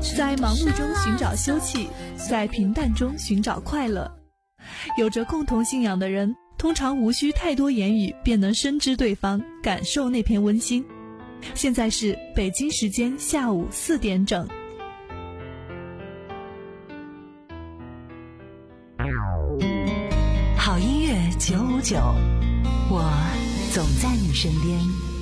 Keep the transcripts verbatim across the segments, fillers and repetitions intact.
在忙碌中寻找休憩，在平淡中寻找快乐。有着共同信仰的人，通常无需太多言语便能深知对方，感受那片温馨。现在是北京时间下午四点整。 好音乐九五九，我总在你身边。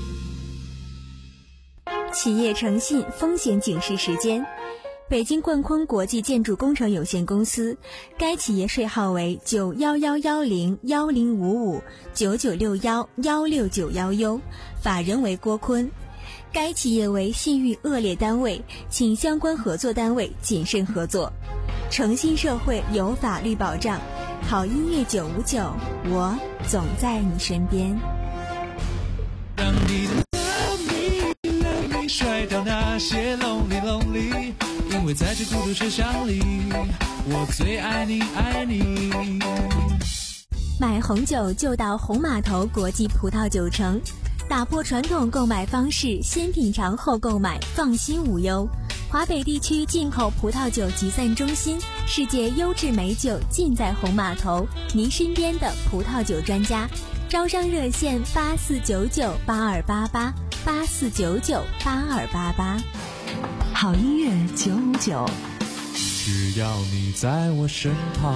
企业诚信风险警示时间，北京冠坤国际建筑工程有限公司，该企业税号为九幺幺幺零幺零五五九九六幺幺六九幺 U， 法人为郭坤。该企业为信誉恶劣单位，请相关合作单位谨慎合作。诚信社会有法律保障，好音乐九五九，我总在你身边。 让你的 love me love me 甩掉那些 lonely lonely， 因为在这孤独车厢里，我最爱你爱你。 买红酒就到红码头国际葡萄酒城，打破传统购买方式，先品尝后购买，放心无忧。华北地区进口葡萄酒集散中心，世界优质美酒尽在红码头，您身边的葡萄酒专家。招商热线八四九九八二八八八四九九八二八八。 好音乐九五九， 只要你在我身旁。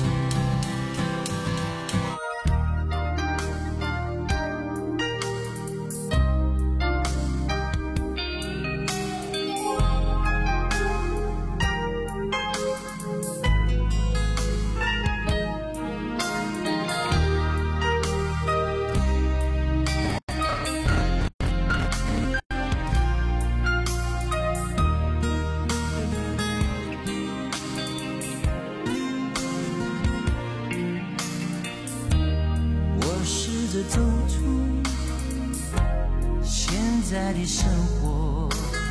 走出现在的生活，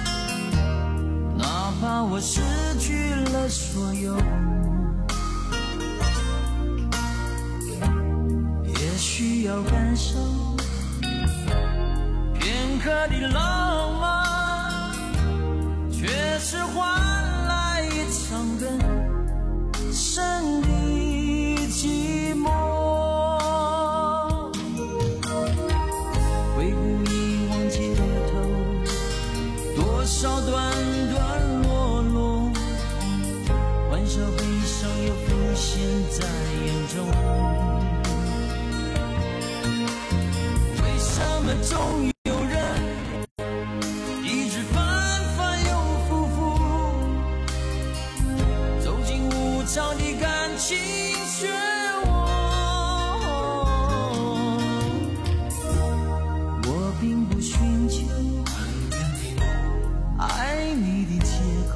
哪怕我失去了所有，也需要感受片刻的浪漫，却是换来一场更深的寂寞。多少段段落落，欢笑悲伤又浮现在眼中。为什么总有人一直反反又复复，走进无常的感情漩涡？我并不寻求爱你的借口，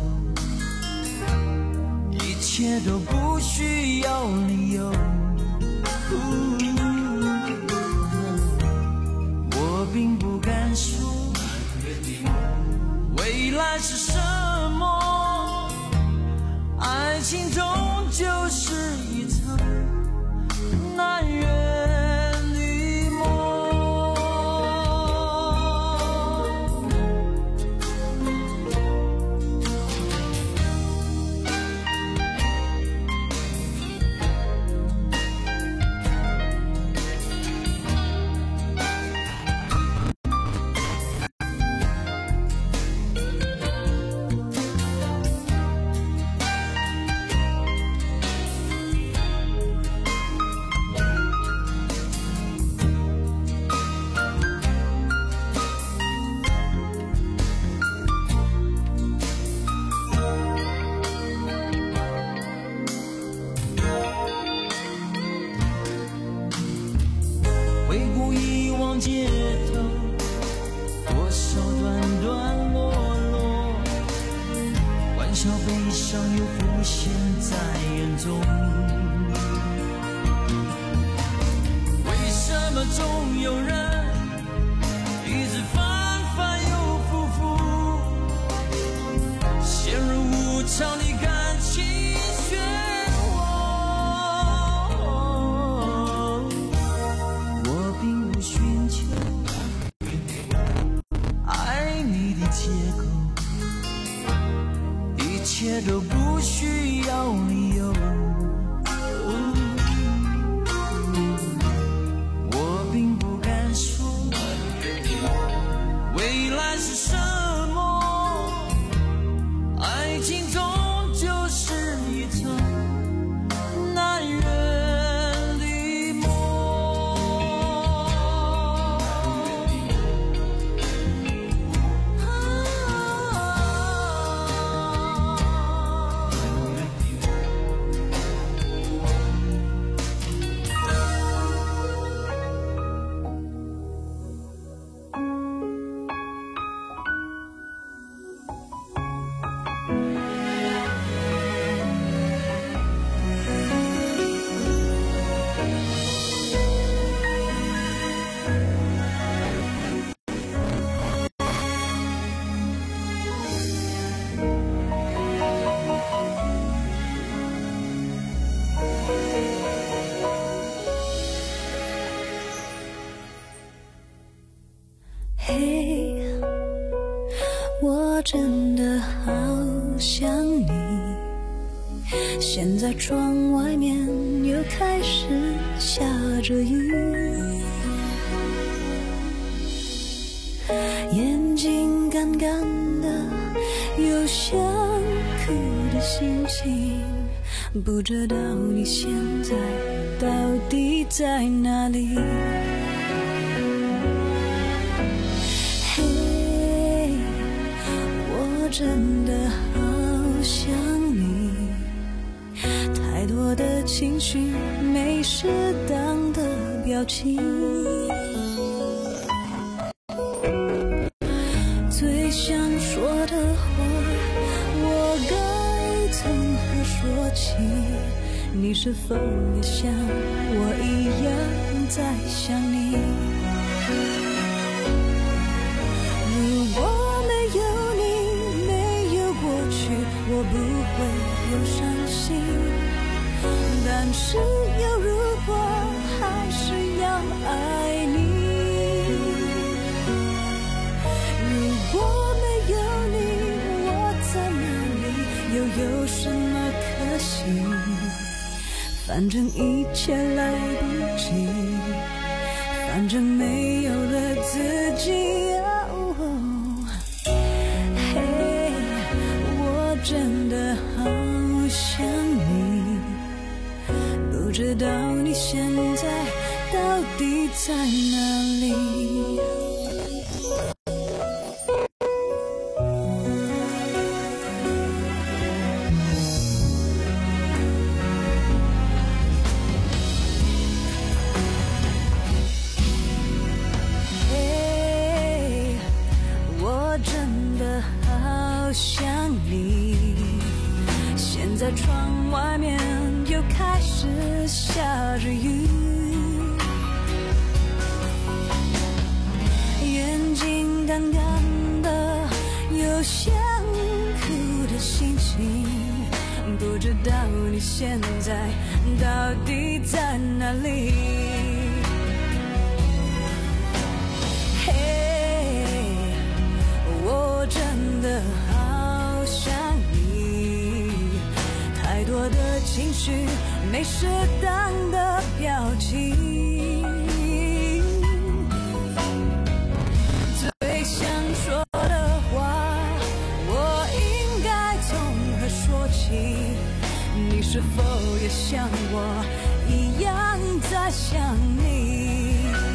一切都不需要理由。我并不敢说未来是什么，爱情终究是一场难圆的梦。回顾以往街头，多少段段落落，欢笑悲伤又浮现在眼中。为什么总有人一直反反又复复，陷入无常的感情漩涡？我并不寻求爱你的借口，一切都不需要理由。我并不敢说未来是什么，爱情终究是一场难忍的梦。 嘿，我真的好想你，现在窗外面又开始下着雨，眼睛干干的，有想哭的心情，不知道你现在到底在哪里。我真的好想你，太多的情绪没适当的表情，最想说的话我该从何说起，你是否也像我一样在想你？如果没有我不会有伤心，但是有如果还是要爱你。如果没有你，我在哪里，又有什么可惜？反正一切来不及，反正没有了自己。真的好想你，不知道你现在到底在哪里。嘿，我真的好想你，现在窗外面又开始下着雨，眼睛干干的，有想哭的心情，不知道你现在到底在哪里。嘿，我真的好想你，太多的情绪没适当的表情，最想说的话我应该从何说起？你是否也像我一样在想你？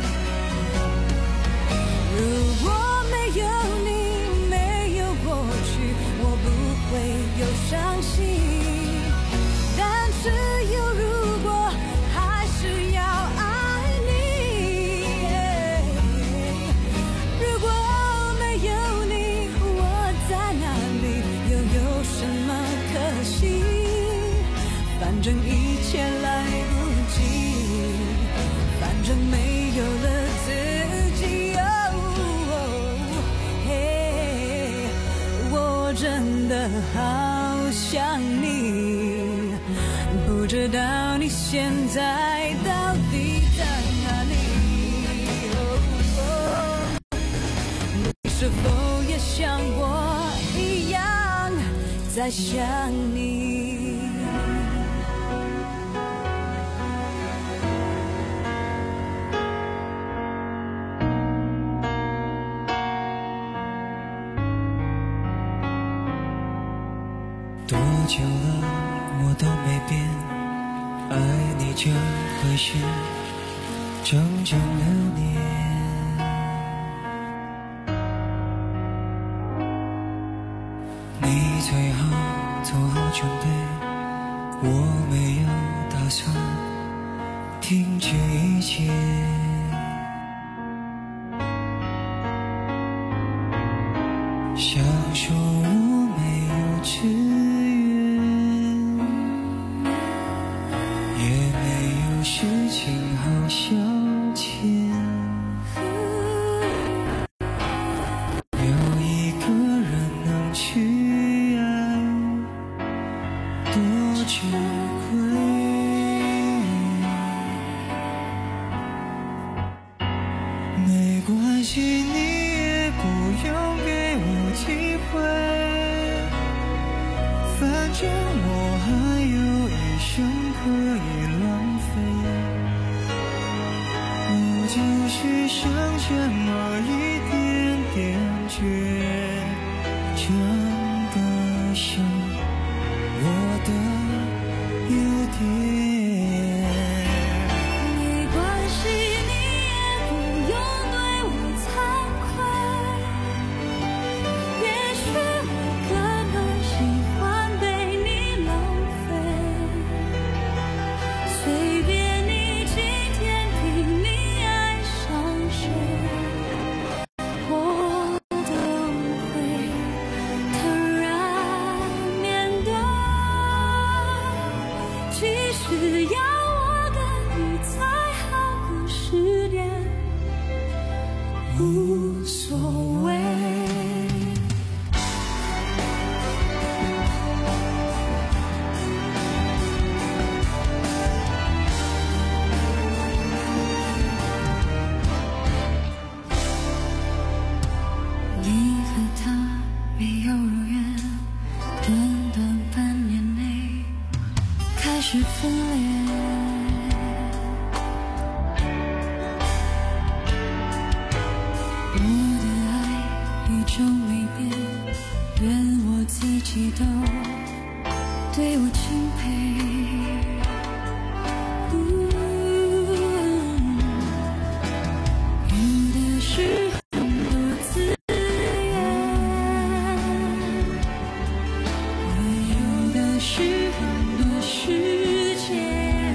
如果没有你，没有过去，我不会有伤心，但是有如果还是要爱你。如果没有你，我在哪里，又有什么可惜？反正一切来不及，反正没有了自己。真的好想你，不知道你现在到底在哪里。你是否也像我一样在再想你。 多久了我都没变，爱你就会是整整六年。你最好做好准备，我没有打算停止一切。想说我没有志愿，也没有事情好消遣。有一个人能去爱，多珍贵。没关系，你也不用给我机会，反正我还有一生可以浪费。我就是剩这么一点点倔，真的是我的优点。 没关系，你也不用对我惭愧，也许我根本喜欢被你浪费。随便你今天拼命爱上谁，我都会坦然面对。即使要我跟你再好个十年，无所谓。你和他没有如愿，短短半年内开始分裂。我的爱一直没变，愿我自己都对我钦佩。有的是很多资源，我有的是很多时间，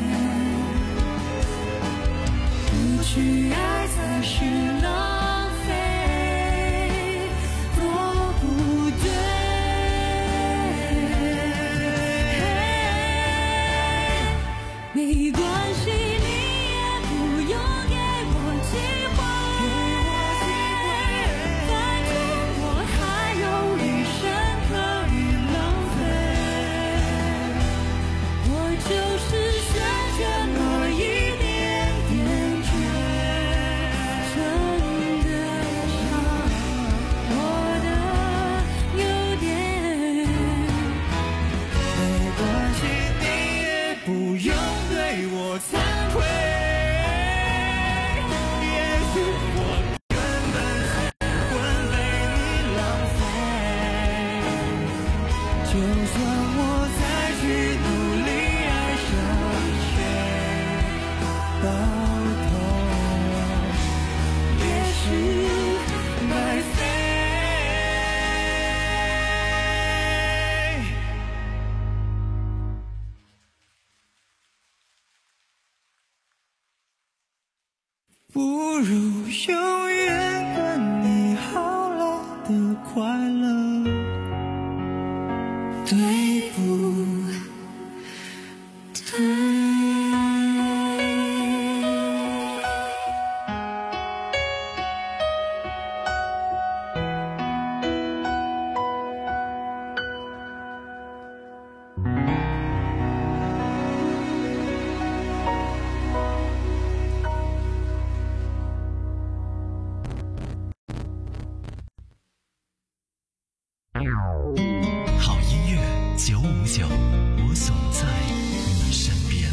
不去爱才是浪费，多不对。没关系，你也不用给我机会，反正我还有一生可以浪费。我就是选这么一点点倔，真的像我的优点。 没关系，你也不用对我惭愧，也许我根本喜欢被你浪费。就算我再去努力爱上谁，到头也是白费。不如永远跟你好了的快乐，对不对？ 好音九，我总在你身边。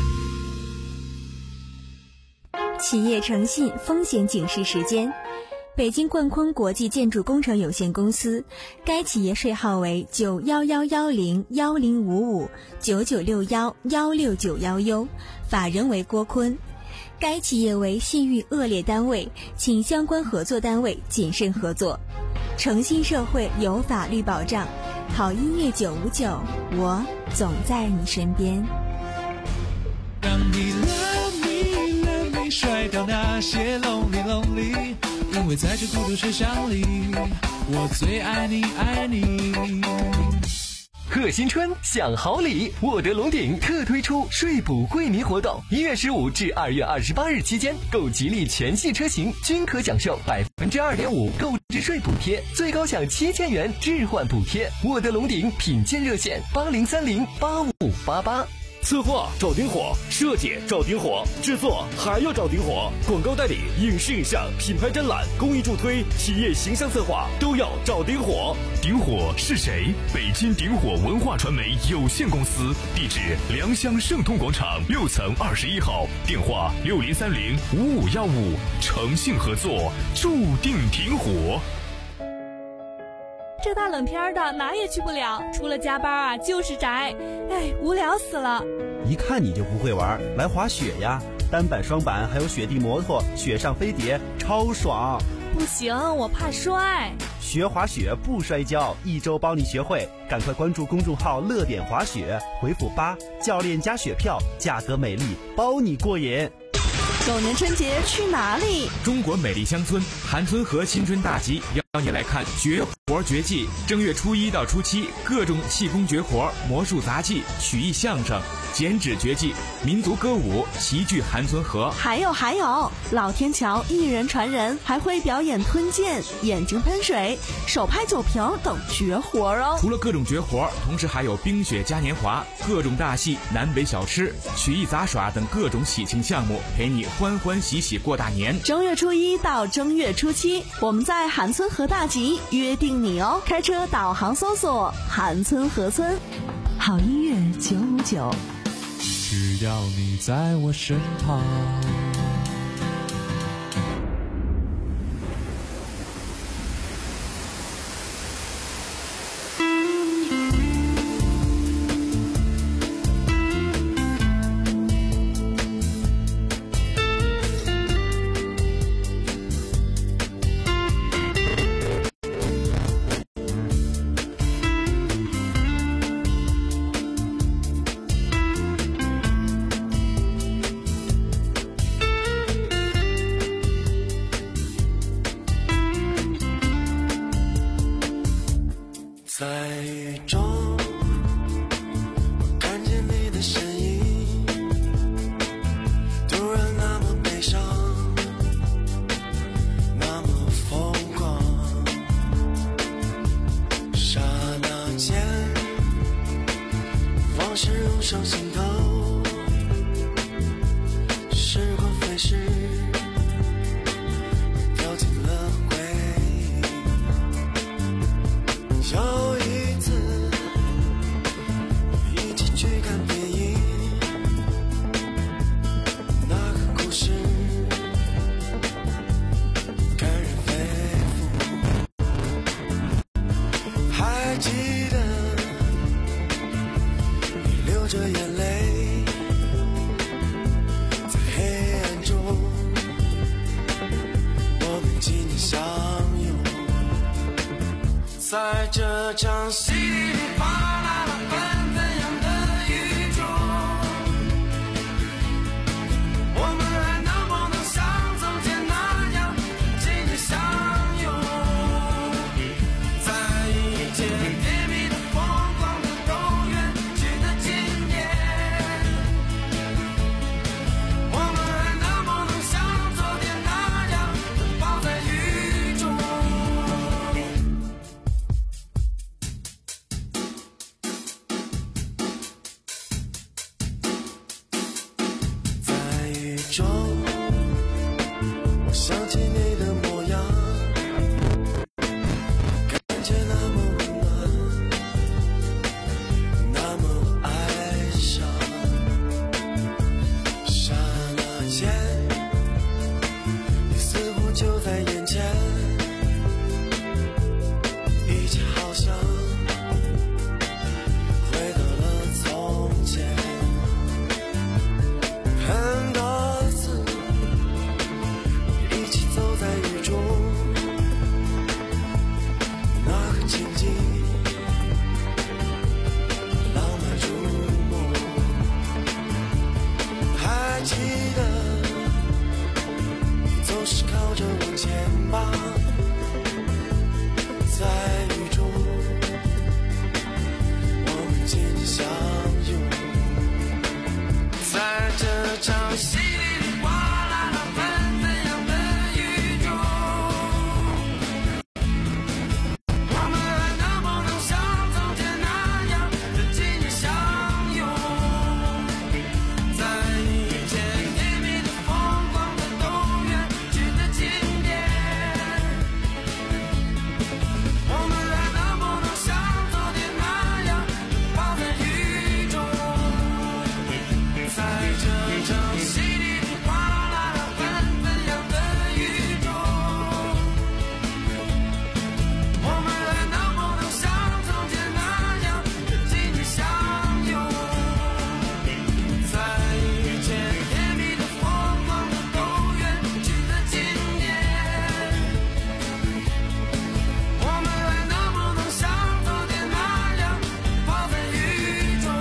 企业诚信风险警示时间。北京冠坤国际建筑工程有限公司，该企业税号为九幺幺幺零幺零五五九九六幺幺六九幺 U， 法人为郭坤。该企业为信誉恶劣单位，请相关合作单位谨慎合作。诚信社会有法律保障，好音乐九五九，我总在你身边。 让你 love me love me 甩掉那些 lonely lonely， 因为在这孤独车厢里，我最爱你爱你。 贺新春享好礼，沃德龙鼎特推出税补惠民活动，一月十五至二月二十八日期间，购吉利全系车型均可享受百分之二点五购置税补贴，最高享七千元置换补贴。沃德龙鼎品鉴热线八零三零八五八八。 策划找顶火，设计找顶火，制作还要找顶火，广告代理、影视影像、品牌展览、公益助推、企业形象策划都要找顶火。 顶火是谁？北京顶火文化传媒有限公司，地址良乡盛通广场六层二十一号，电话六零三零五五幺五，诚信合作，注定顶火。 这大冷天的哪也去不了，除了加班啊就是宅，哎，无聊死了。 一看你就不会玩，来滑雪呀，单板双板还有雪地摩托，雪上飞碟超爽。 不行，我怕摔。 学滑雪不摔跤，一周帮你学会，赶快关注公众号乐点滑雪，回复八，教练加雪票，价格美丽，包你过瘾。 狗年春节去哪里？ 中国美丽乡村韩村河新春大集邀你来看绝活绝技。正月初一到初七，各种气功绝活、魔术杂技、曲艺相声、剪纸绝技、民族歌舞齐聚韩村河。 还有还有，老天桥一人传人，还会表演吞剑、眼睛喷水、手拍酒瓶等绝活哦。 除了各种绝活，同时还有冰雪嘉年华、各种大戏、南北小吃、曲艺杂耍等各种喜庆项目，陪你欢欢喜喜过大年。 正月初一到正月初七，我们在韩村河大集约定你哦。开车导航搜索韩村河村。 好音乐九五九， 只要你在我身旁。 在雨中，我看见你的身影，突然那么悲伤，那么疯狂。刹那间，往事涌上心头，时光飞逝，掉进了回忆。有一次一起去看电影，那个故事感人肺腑。还记得你流着眼泪，在黑暗中我们紧紧相拥。在这场稀里哗啦的纷纷扬的雨中，我们还能不能像从前那样紧紧相拥？在一切甜蜜的疯狂的都远去的今夜，我们还能不能像昨天那样抱在雨中？中，我想起你的模样，感觉那么温暖，那么相拥，在这场戏里哗啦啦纷纷扬的雨中，我们还能不能像从前那样的紧紧相拥，在一片甜蜜的风光的都远去的经典，我们还能不能像昨天那样泡在雨中，在这场戏里哗啦啦纷纷扬的雨中，我们还能不能像从前那样紧紧相拥，在一片甜蜜的风光的都远去的经典，我们还能不能像昨天那样泡在雨中。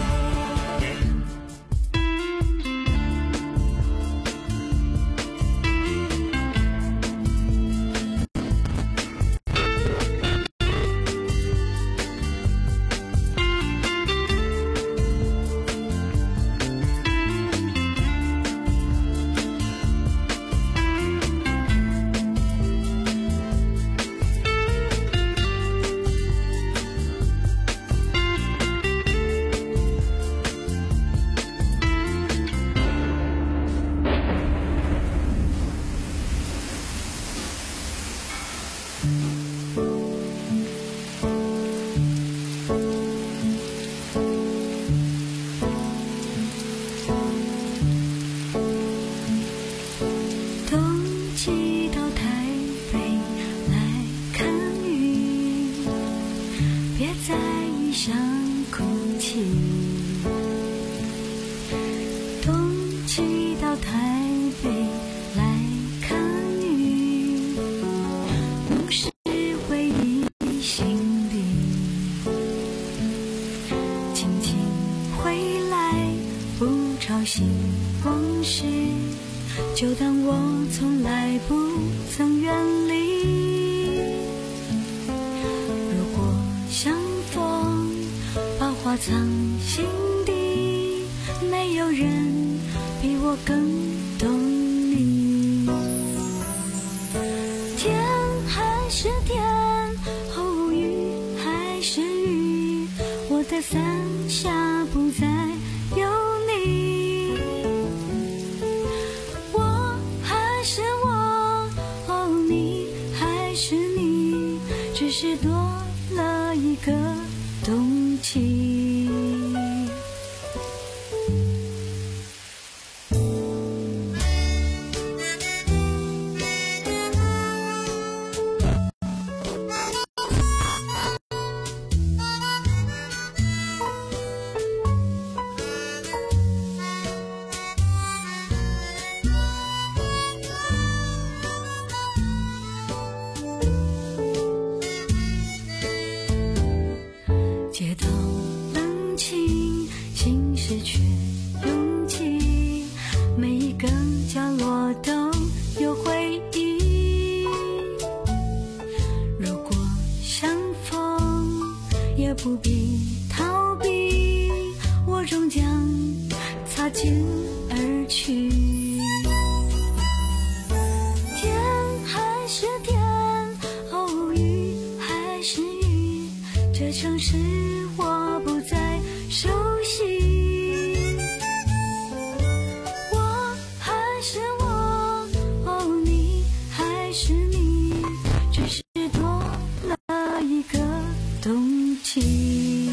冬季到台北来看雨，别在异乡哭泣。冬季到台北来看雨，梦是回忆心里，静静回来，不吵醒往事，就当我从来不曾远离。如果相逢，把话藏心底，没有人比我更懂你。天还是天，哦，雨还是雨，我的伞下不再有你。我还是我，哦，你还是你，只是多了一个冬季。街道冷清，心事却拥挤，每一个角落都有回忆。如果相逢，也不必逃避，我终将擦肩而去。天还是天，哦，雨还是雨，这城市我不再熟悉。我还是我，哦，你还是你，只是多了一个冬季。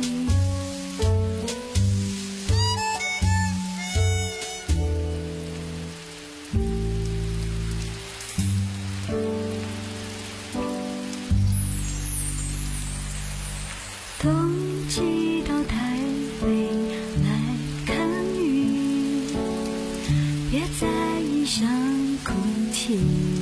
冬季到台北来看雨，别在异乡哭泣。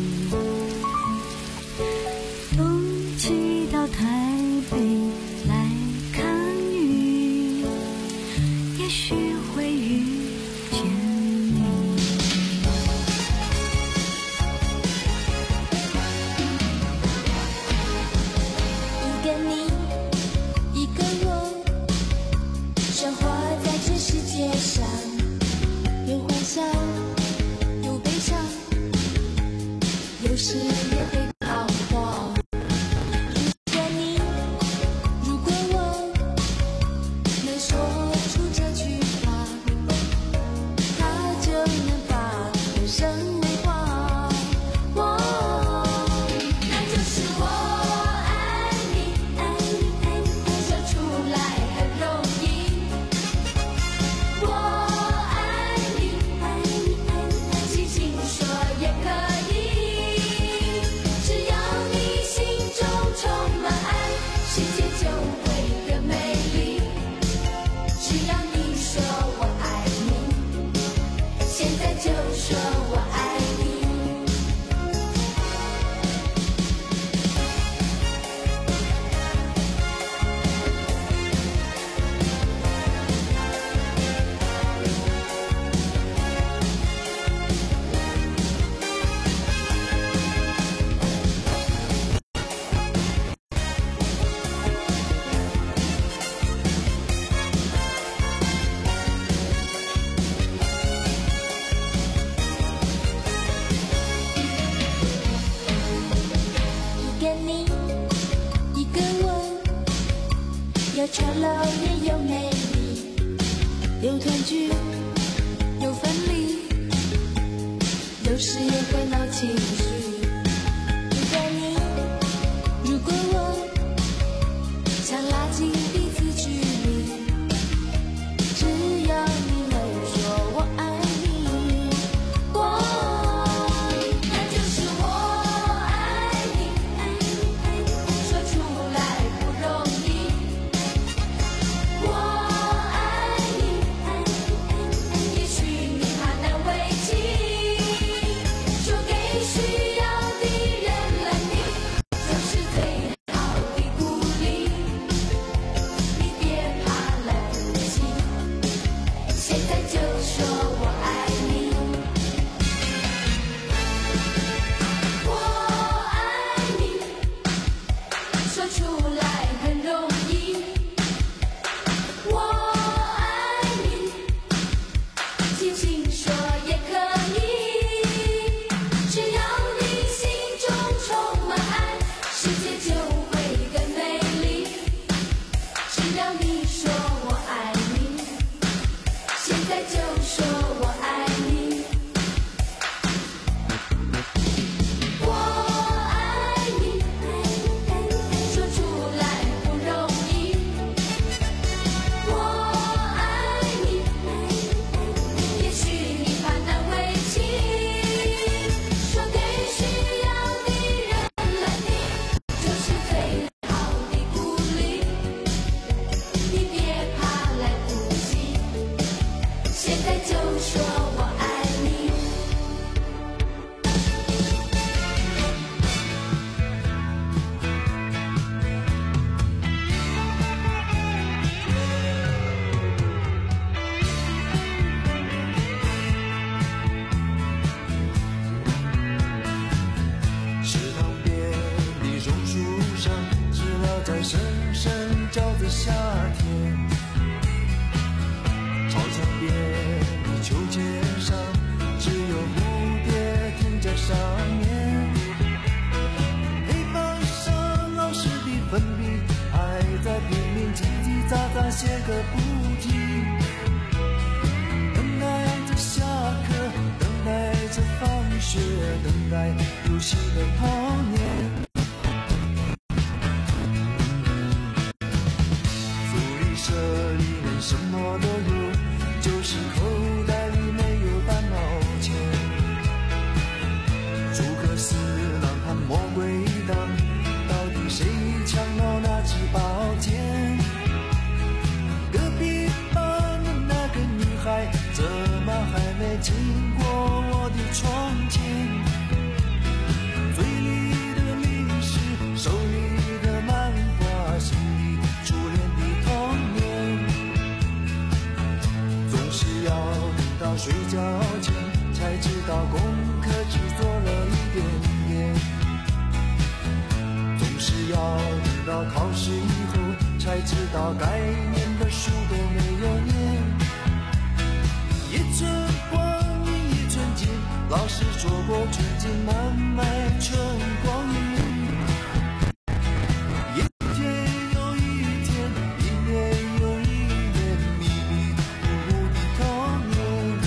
冬季到台北来看雨，也许会遇见你。一个你，一个我， 潮流也有美丽，有团聚，有分离，有时也会闹情绪。如果你，如果我，想拉近彼此距离，只要你能说我爱你，我，那就是我爱你，爱你，爱你，说出来不容易。我爱你，爱你，爱你，也许你怕难为情，说给需要的人来听，就是最好的鼓励。你别怕来不及，现在就说我爱你。我爱你，说出来很容易。我爱你，轻轻说也可以。只要你心中充满爱，世界就会更美丽。只要你说我爱你，现在就说我爱你。我爱你，说出来不容易。我爱你，也许你怕难为情，说给需要的人来听，就是最好的鼓励。你别怕来不及，现在就说我爱你。 池塘边的榕树上，知了在声声叫着夏天。操场边的秋千上，只有蝴蝶停在上面。黑板上老师的粉笔还在拼命叽叽喳喳写个不停，等待着下课，等待着放学，等待游戏的童年。福利社里面什么都有，就是口袋里没有半毛钱。诸葛四郎和魔鬼党，到底谁抢到那支宝剑？隔壁班的那个女孩，怎么还没经过我的窗前？嘴里的零食，手里的漫画，心里初恋的童年。总是要等到睡觉前，才知道功课只做了一点点。总是要等到考试以后，才知道该念的书都没有念。一寸光阴一寸金，老师说过纯金难买春光阴。一天又一天，一年又一年，迷迷糊糊的童年。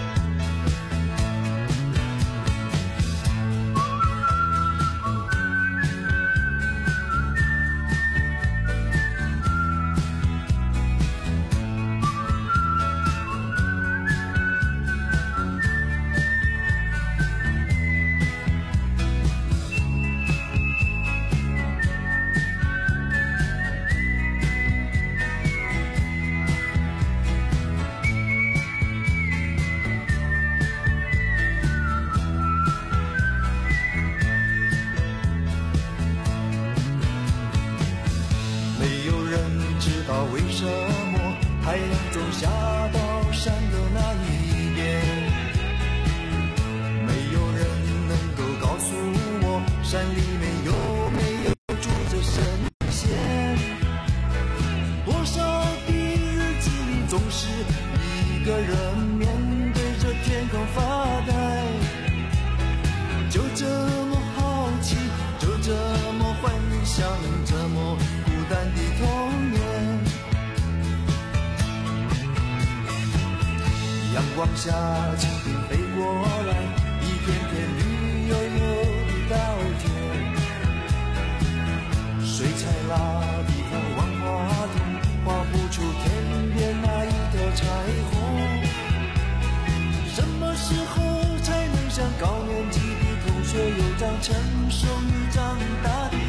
没有人知道为什么太阳总下到山的那一边，没有人能够告诉我山里面有没有住着神仙。多少的日子里总是一个人面对着天空发呆，就这么好奇，就这么幻想，这么孤单的童年。 光下蜻蜓飞过来，一片片绿油油的稻田，水彩蜡笔和万花筒画不出天边那一条彩虹。什么时候才能像高年级的同学有张成熟又长大的脸？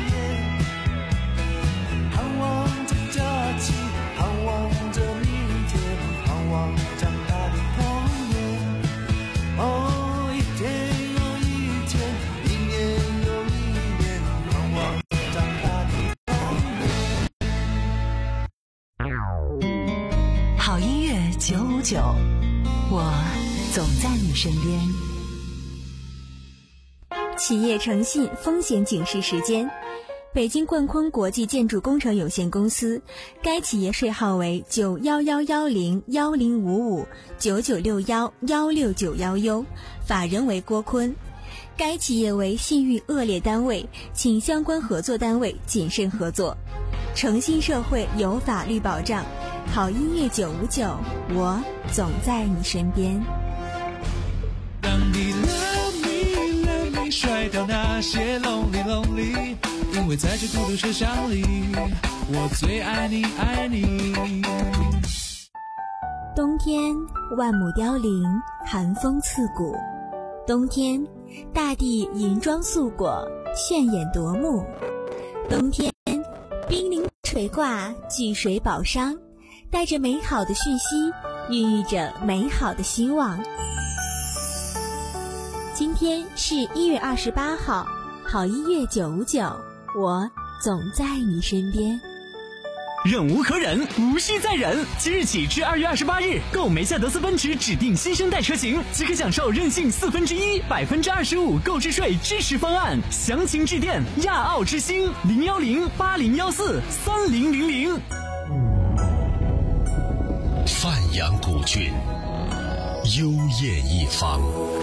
盼望着假期，盼望着明天，盼望长大的童年。哦，一天又一天，一年又一年，盼望长大的童年。好音乐九五九，我总在你身边。 企业诚信风险警示时间。北京冠坤国际建筑工程有限公司，该企业税号为九幺幺幺零幺零五五九九六幺幺六九幺 U， 法人为郭坤。该企业为信誉恶劣单位，请相关合作单位谨慎合作。诚信社会有法律保障，好音乐九五九，我总在你身边。 当你 love me love me 甩掉那些 lonely lonely， 因为在这孤独车厢里，我最爱你爱你。 冬天万亩凋零，寒风刺骨。冬天大地银装素裹，炫眼夺目。冬天冰凌垂挂，聚水宝商，带着美好的讯息，孕育着美好的希望。今天是一月二十八号，好音乐九五九，我总在你身边。 忍无可忍，无需再忍。即日起至二月二十八日，购梅赛德斯奔驰指定新生代车型，即可享受任性四分之一、百分之二十五购置税支持方案。详情致电亚奥之星零幺零八零幺四三零零零。 范阳古郡，幽艳一方，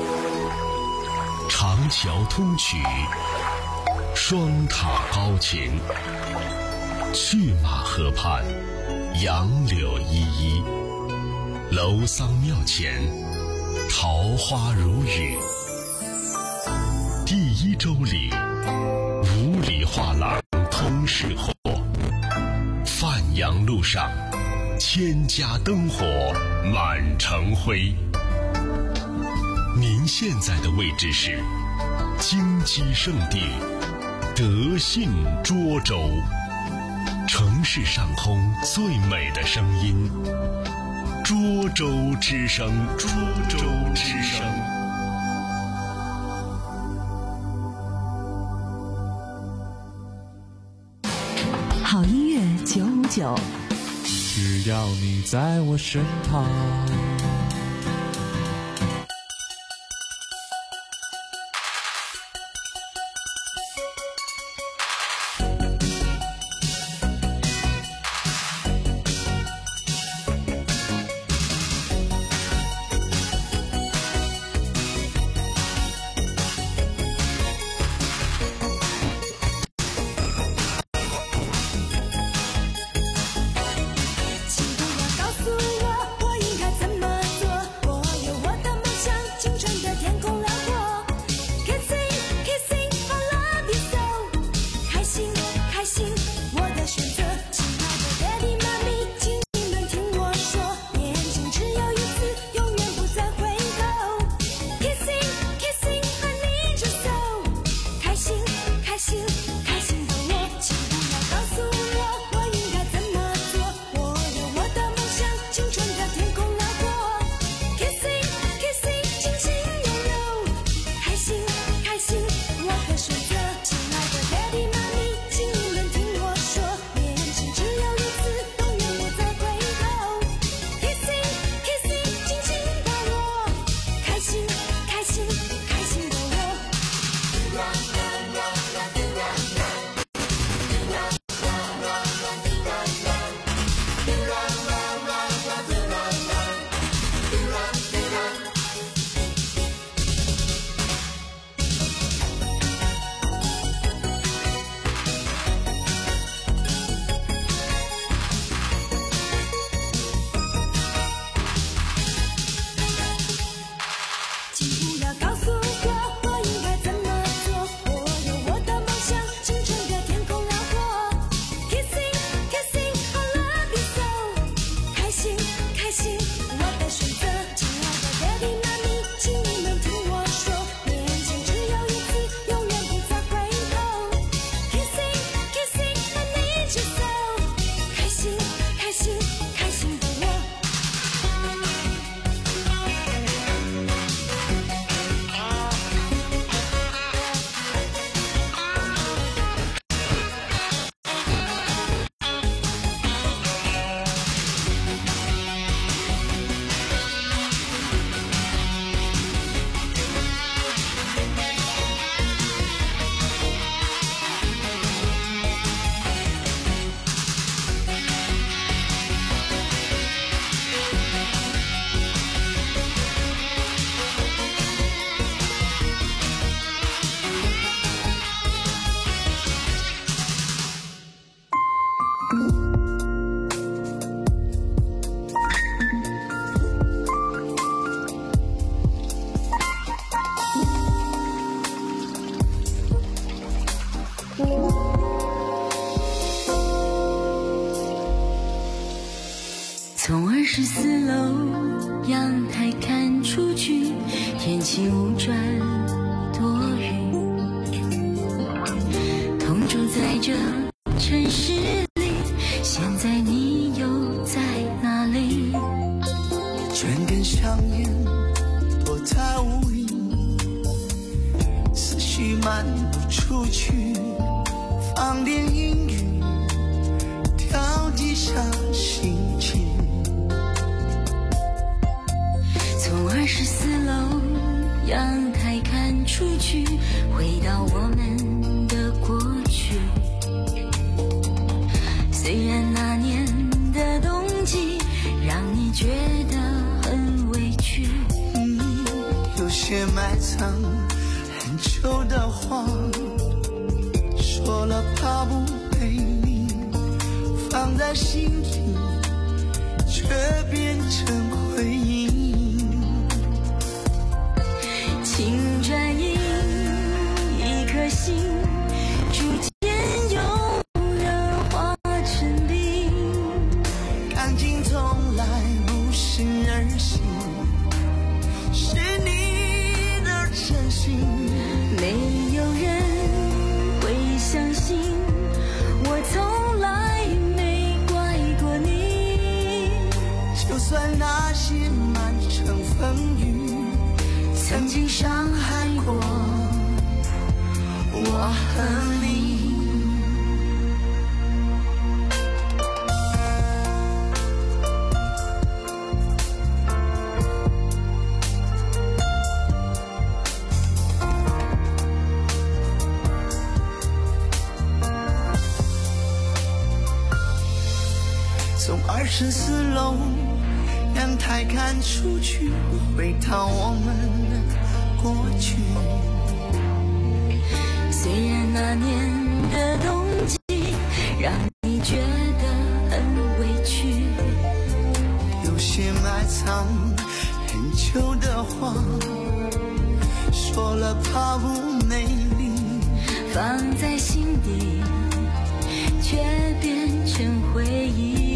长桥通衢，双塔高擎。去马河畔，杨柳依依，楼桑庙前，桃花如雨。第一周里，五里画廊通市货。范阳路上，千家灯火满城辉。您现在的位置是金鸡圣地德信涿州。城市上空最美的声音，涿州之声，涿州之声。 好音乐九五九， 只要你在我身旁。 请不要告诉我我应该怎么从二十四楼阳台看出去，天气无转多云。同住在这城市里，现在你又在哪里？ 卷根香烟躲在无影，思绪漫不出去，放点音乐调剂下心情。 从二十四楼阳台看出去，回到我们的过去。虽然那年的冬季让你觉得很委屈， 嗯，有些埋藏很久的话，说了怕不陪你，放在心里却变成回忆。 情转移一颗心，逐渐有人化成冰。 感情从来不是儿戏，是你的真心。 没有人会相信，我从来没怪过你。 就算那些满城风雨曾经伤害过我和你。从二十四楼阳台看出去，回到我们的过去。 虽然那年的冬季让你觉得很委屈， 有些埋藏很久的话，说了怕不美丽， 放在心底却变成回忆。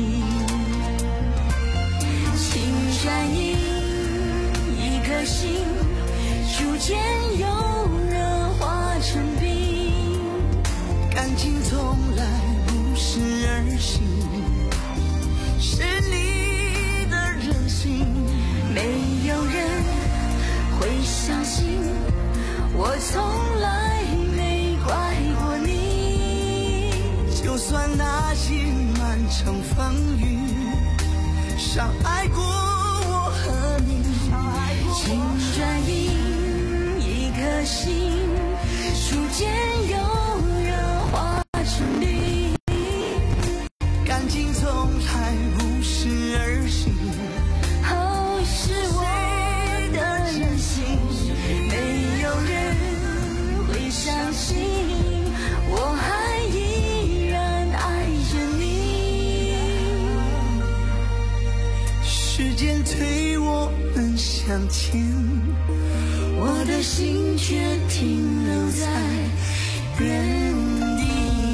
情转移一颗心，逐渐有人化成冰。 感情从来不是儿戏，是你的任性。 没有人会相信，我从来没怪过你。 就算那些满城风雨伤害过我和你， 情转移一颗心，逐渐有人化成冰。 感情从来不是儿戏， 哦，是我的任性。没有人会相信，我还依然爱着你。 时间推我们向前， 我的心却停留在原地。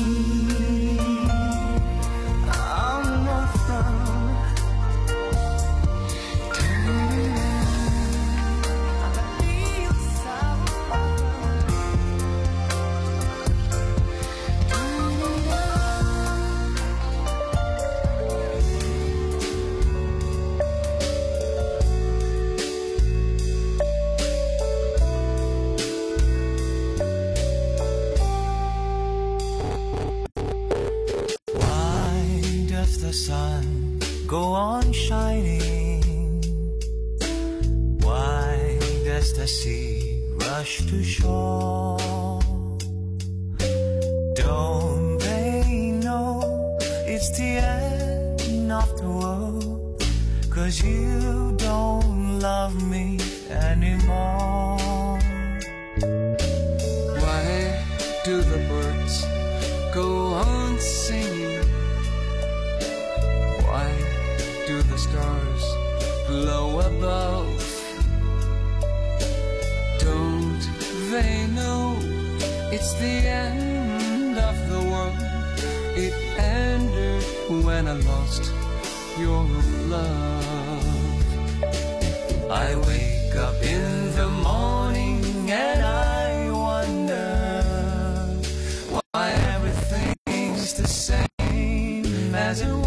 The sun go on shining? Why does the sea rush to shore? Don't they know it's the end of the world? 'Cause you don't love me anymore. Why do the birds go on singing? Why do the stars glow above? Don't they know it's the end of the world? It ended when I lost your love. I wake up in the morning and I wonder why everything's the same as it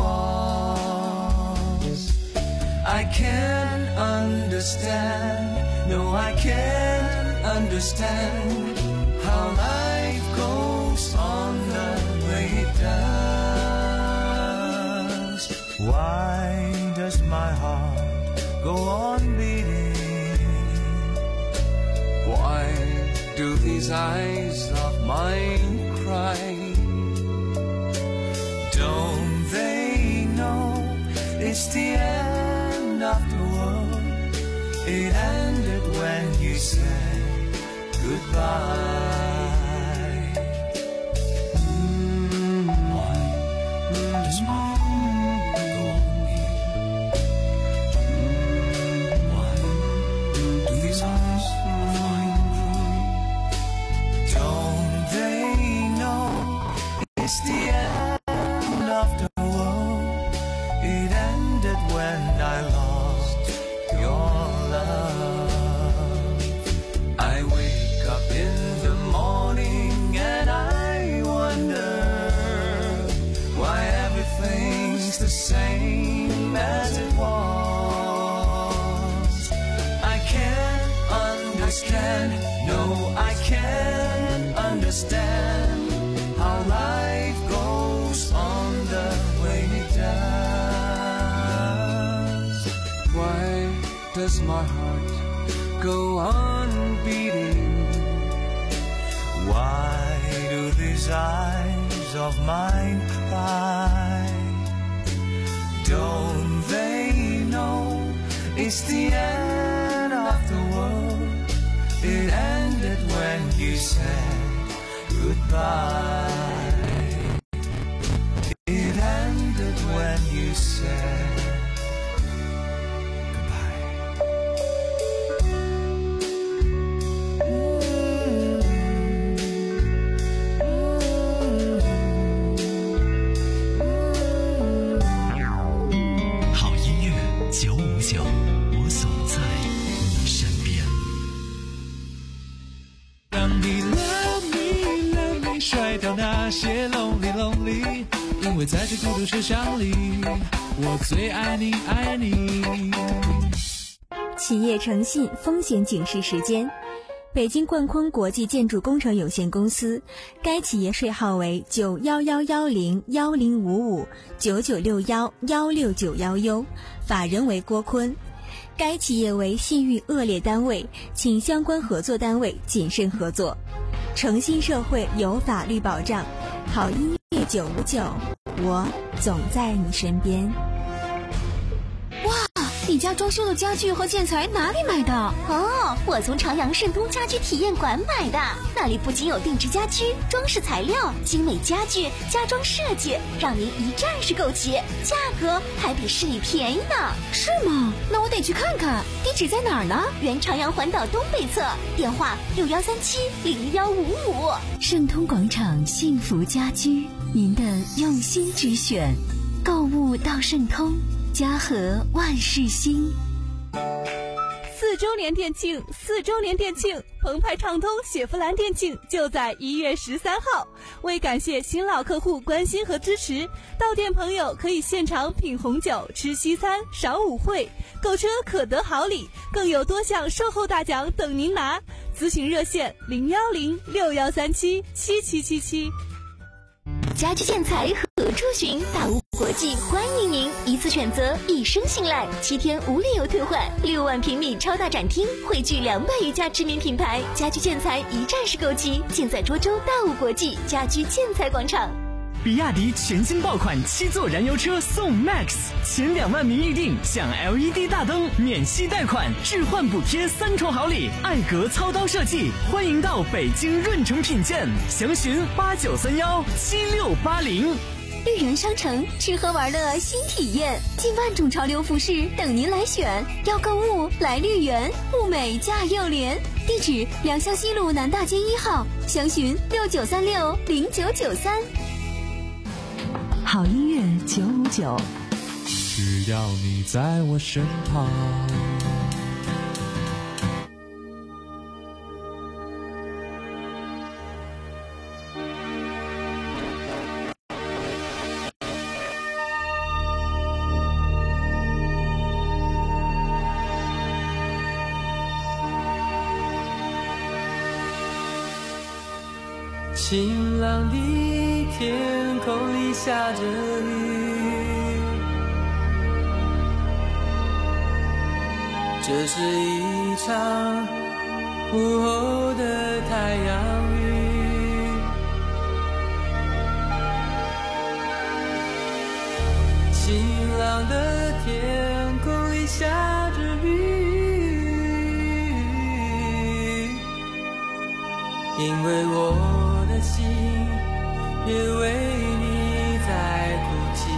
was. I can't understand, no I can't understand how life goes on the way it does. Why does my heart go on beating? Why do these eyes of mine cry? Don't they know it's the end of the world? It ended when you said goodbye. Mm, why does my heart go on beating? Mm, why do these eyes of mine cry? Don't they know it's the end of the world? It ended when I lost your love. I wake up in the morning and I wonder why everything's the same as it was. I can't understand, no I can't understand how life goes on the way it does. Why does my heart go on beating? Why do these eyes of mine cry? Don't they know it's the end of the world? It ended when you said goodbye. It ended when you said 我总在你身边。 让你 love me love me 甩掉那些 lonely lonely， 因为在这孤独车厢里，我最爱你爱你。 企业诚信风险警示时间。北京冠坤国际建筑工程有限公司，该企业税号为九幺幺幺零幺零五五九九六幺幺六九幺 U， 法人为郭坤。该企业为信誉恶劣单位，请相关合作单位谨慎合作。诚信社会有法律保障，好音乐九五九，我总在你身边。 哇，你家装修的家具和建材哪里买的？ 哦，我从朝阳盛通家居体验馆买的，那里不仅有定制家居、装饰材料、精美家具、家装设计，让您一站式购齐，价格还比市里便宜呢。 是吗？那我得去看看。地址在哪儿呢？ 原朝阳环岛东北侧，电话六幺三七零幺五五。 盛通广场幸福家居，您的用心之选，购物到盛通。家和万事兴。 四周年店庆，四周年店庆，澎湃畅通雪佛兰店庆就在一月十三号。为感谢新老客户关心和支持，到店朋友可以现场品红酒、吃西餐、赏舞会，购车可得好礼，更有多项售后大奖等您拿。咨询热线零幺零六幺三七七七七七。 家居建材何处寻？大物国际欢迎您一次选择，一生信赖，七天无理由退换，六万平米超大展厅，汇聚两百余家知名品牌，家居建材一站式购齐，尽在涿州大物国际家居建材广场。 比亚迪全新爆款七座燃油车送 Max， 前两万名预定享 L E D 大灯、免息贷款、置换补贴三重好礼，艾格操刀设计，欢迎到北京润城品鉴，详询八九三幺七六八零。 绿源商城吃喝玩乐新体验，近万种潮流服饰等您来选，要购物来绿源，物美价又廉。地址：良乡西路南大街一号，详询六九三六零九九三。 好音乐九五九。 是需要你在我身旁。 晴朗的天空里下着雨，这是一场午后的太阳雨。晴朗的天空里下着雨，因为我心也为你在哭泣。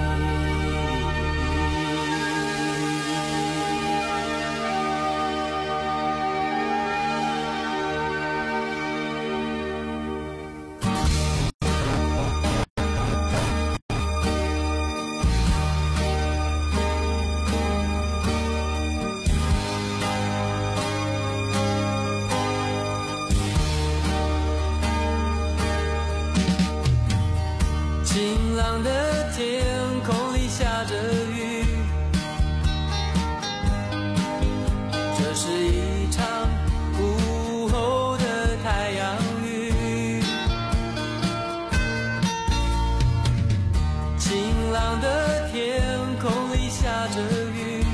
晴朗的天空里下着雨，这是一场午后的太阳雨。晴朗的天空里下着雨，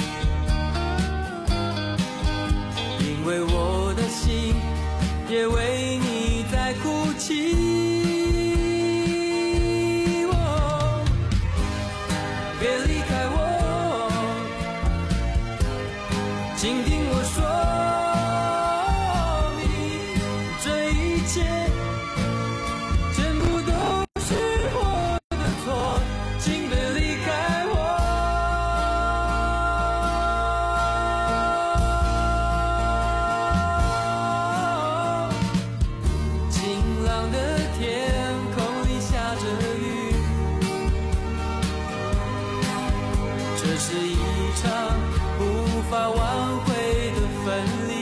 因为我的心也为你在哭泣。请听我说明，这一切全部都是我的错，请别离开我。晴朗的天空里下着雨，这是一场无法挽回的分离。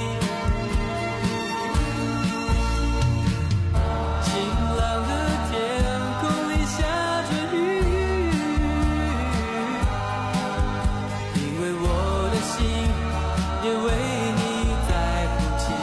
晴朗的天空里下着雨，因为我的心也为你在哭泣。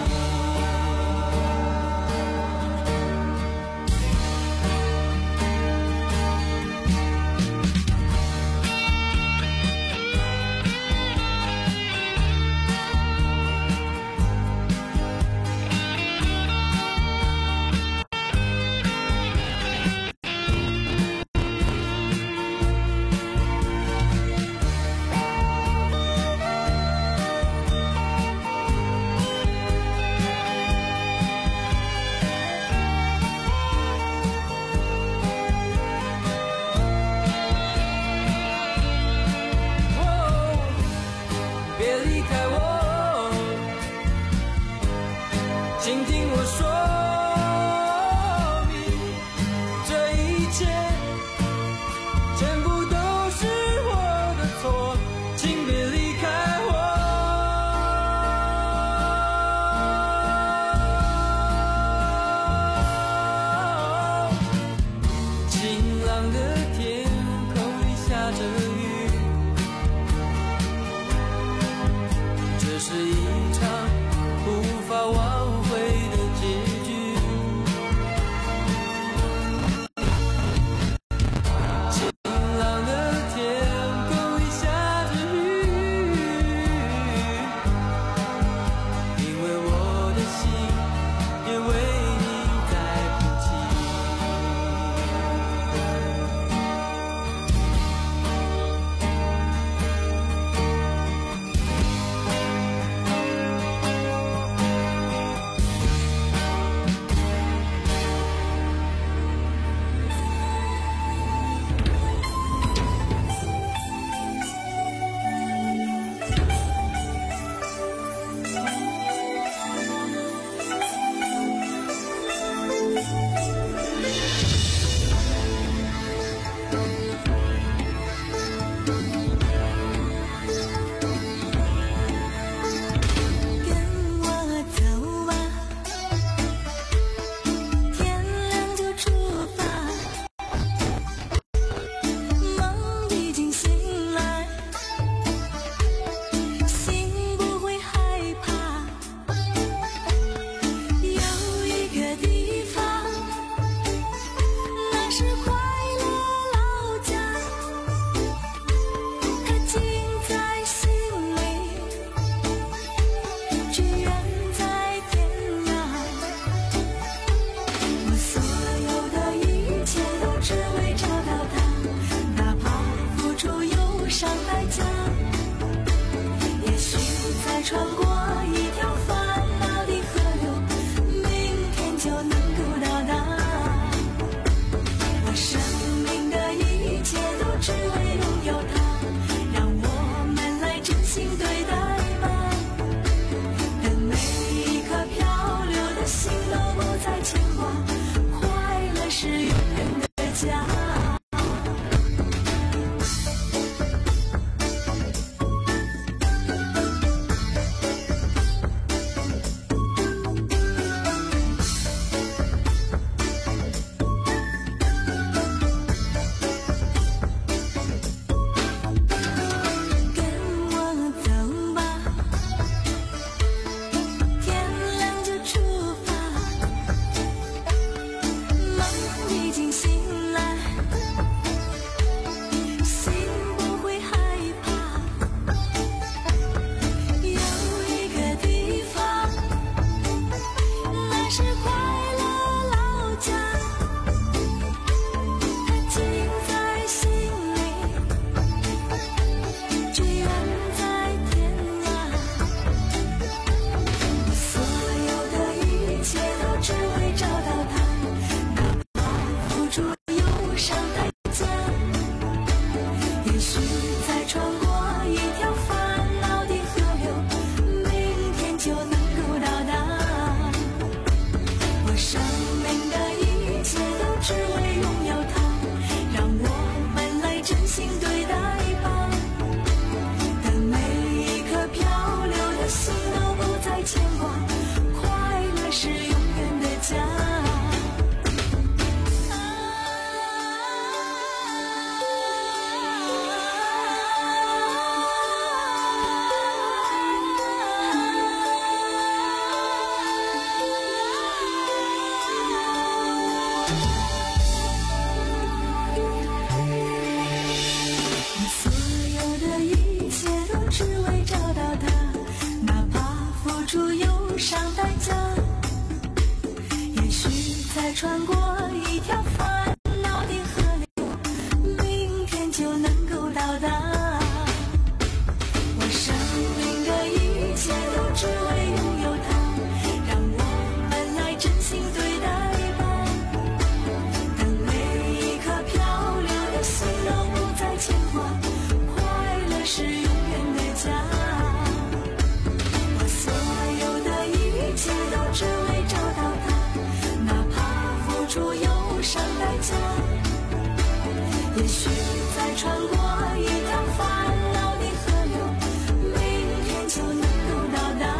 只为找到他，哪怕付出忧伤代价。也许再穿过一条烦恼的河流，明天就能够到达。我生命的一切都只为拥有他，让我们来真心对待吧。等每一颗漂流的心都不再牵挂，快乐是永远的家。我所有的一切都只为找到他，哪怕付出忧伤代价。也许再穿过一条烦恼的河流，明天就能够到达。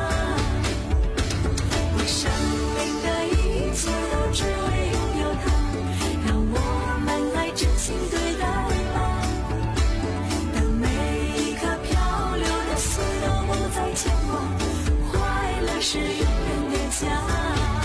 我生命的一切都只为拥有他，让我们来真心对待吧。等每一颗漂流的心都不再牵挂，快乐是永远的家。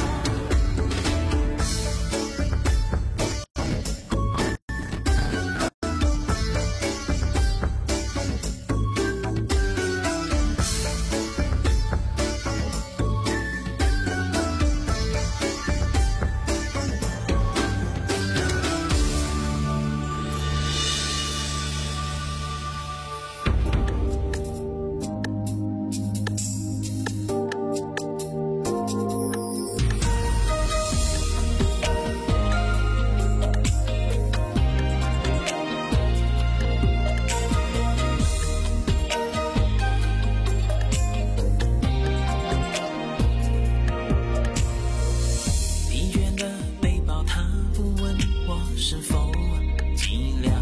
疲倦的背包，他不问我是否寂寥。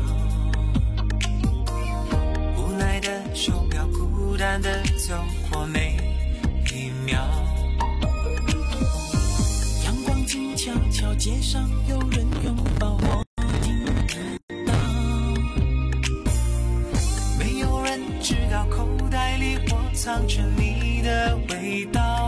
无奈的手表，孤单的走过每一秒。阳光静悄悄，街上有人拥抱我，听到。没有人知道口袋里我藏着你的味道。